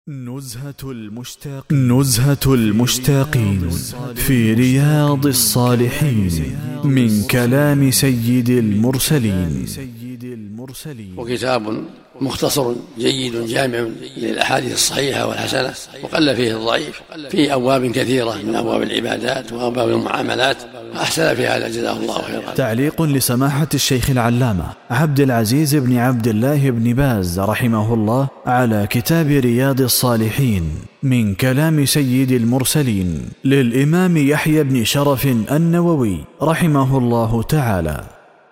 نزهة المشتاقين في رياض الصالحين من كلام سيد المرسلين. وكتاب مختصر جيد جامع للأحاديث الصحيحة والحسنة، وقل فيه الضعيف، في أبواب كثيرة من أبواب العبادات وأبواب المعاملات، أحسن في هذا جزاه الله خيرا. تعليق لسماحة الشيخ العلامة عبد العزيز بن عبد الله بن باز رحمه الله على كتاب رياض الصالحين من كلام سيد المرسلين للإمام يحيى بن شرف النووي رحمه الله تعالى.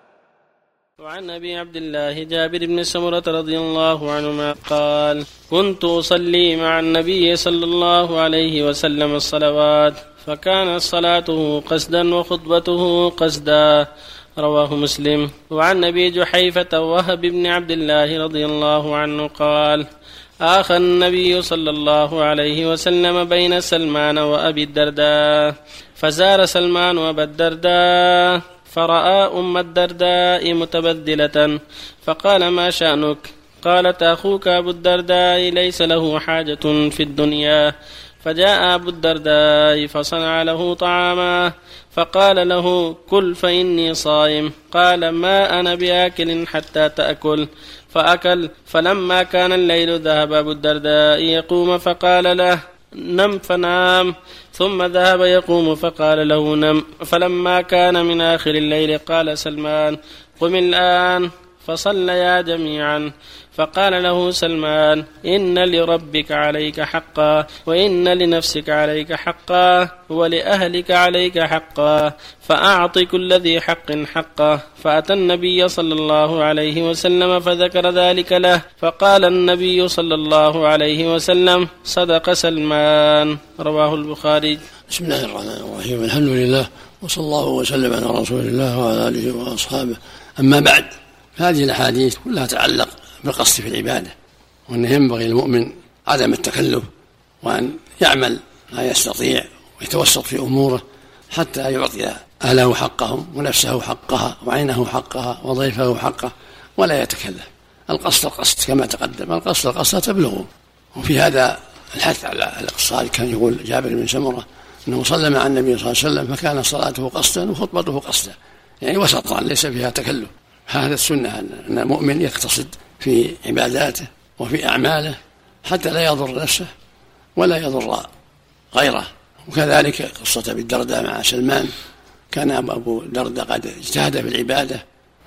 وعن أبي عبد الله جابر بن سمرة رضي الله عنهما قال: كنت أصلي مع النبي صلى الله عليه وسلم الصلوات، فكانت صلاته قصدا وخطبته قصدا، رواه مسلم. وعن أبي جحيفة وهب بن عبد الله رضي الله عنه قال: آخى النبي صلى الله عليه وسلم بين سلمان وأبي الدرداء، فزار سلمان وأبا الدرداء فرأى أم الدرداء متبذلة، فقال: ما شأنك؟ قالت: أخوك أبو الدرداء ليس له حاجة في الدنيا. فجاء أبو الدرداء فصنع له طعاما، فقال له: كل فإني صائم. قال: ما أنا بآكل حتى تأكل. فأكل. فلما كان الليل ذهب أبو الدرداء يقوم فقال له: نم، فنام. ثم ذهب يقوم فقال له: نم. فلما كان من آخر الليل قال سلمان: قم الآن. فصليا جميعا. فقال له سلمان: إن لربك عليك حقا، وإن لنفسك عليك حقا، ولأهلك عليك حقا، فأعط كل ذي حق حقه. فأتى النبي صلى الله عليه وسلم فذكر ذلك له، فقال النبي صلى الله عليه وسلم: صدق سلمان، رواه البخاري. بسم الله الرحمن الرحيم، الحمد لله، وصلى الله وسلم على رسول الله وعلى آله وأصحابه. أما بعد، هذه الأحاديث كلها تعلق بالقصد في العبادة، وأنه ينبغي للمؤمن عدم التكلف، وأن يعمل ما يستطيع ويتوسط في أموره حتى يعطي أهله حقهم ونفسه حقها وعينه حقها وضيفه حقه، ولا يتكلف. القصد كما تقدم، القصد تبلغه. وفي هذا الحث على الاقتصاد. كان يقول جابر بن سمرة أنه صلى مع النبي صلى الله عليه وسلم فكان صلاته قصدا وخطبته قصدا، يعني وسطا ليس فيها تكلف. هذا السنة أن المؤمن يقتصد في عباداته وفي أعماله حتى لا يضر نفسه ولا يضر غيره. وكذلك قصة أبي الدرداء مع سلمان، كان أبو الدرداء قد اجتهد في العبادة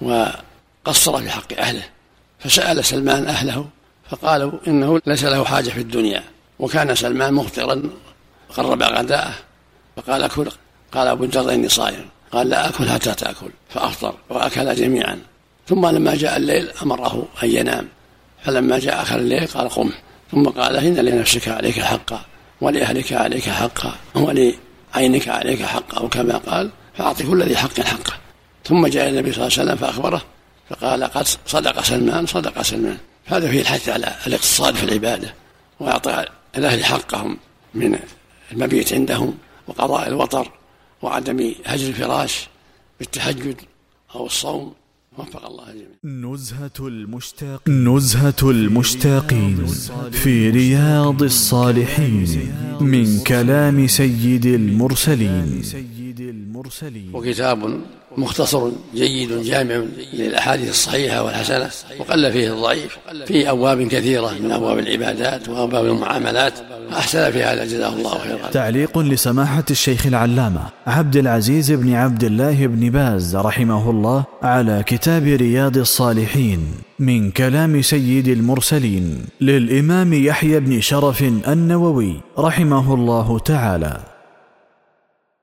وقصر في حق أهله، فسأل سلمان أهله فقالوا إنه ليس له حاجة في الدنيا. وكان سلمان مفطرا قرب غداءه فقال: أكل. قال أبو الدرداء: إني صائم. قال: لا أكل حتى تأكل. فأفطر وأكل جميعا. ثم لما جاء الليل أمره أن ينام، فلما جاء آخر الليل قال: قم. ثم قال: إن لنفسك عليك حقا، ولأهلك عليك حقا، ولعينك عليك حقا، أو كما قال: فأعطي كل ذي حق حقه. ثم جاء النبي صلى الله عليه وسلم فأخبره فقال: قد صدق سلمان، صدق سلمان. هذا فيه الحث على الاقتصاد في العبادة، وإعطاء الأهل حقهم من المبيت عندهم وقضاء الوطر وعدم هجر الفراش بالتهجد أو الصوم. وفق الله جميعا. نزهة المشتاقين في رياض الصالحين من كلام سيد المرسلين. وكتاب مختصر جيد جامع للأحاديث الصحيحة والحسنة، وقل فيه الضعيف، في أبواب كثيرة من أبواب العبادات وأبواب المعاملات، أحسن في هذا جزاه الله خيرا. تعليق لسماحة الشيخ العلامة عبد العزيز بن عبد الله بن باز رحمه الله على كتاب رياض الصالحين من كلام سيد المرسلين للإمام يحيى بن شرف النووي رحمه الله تعالى.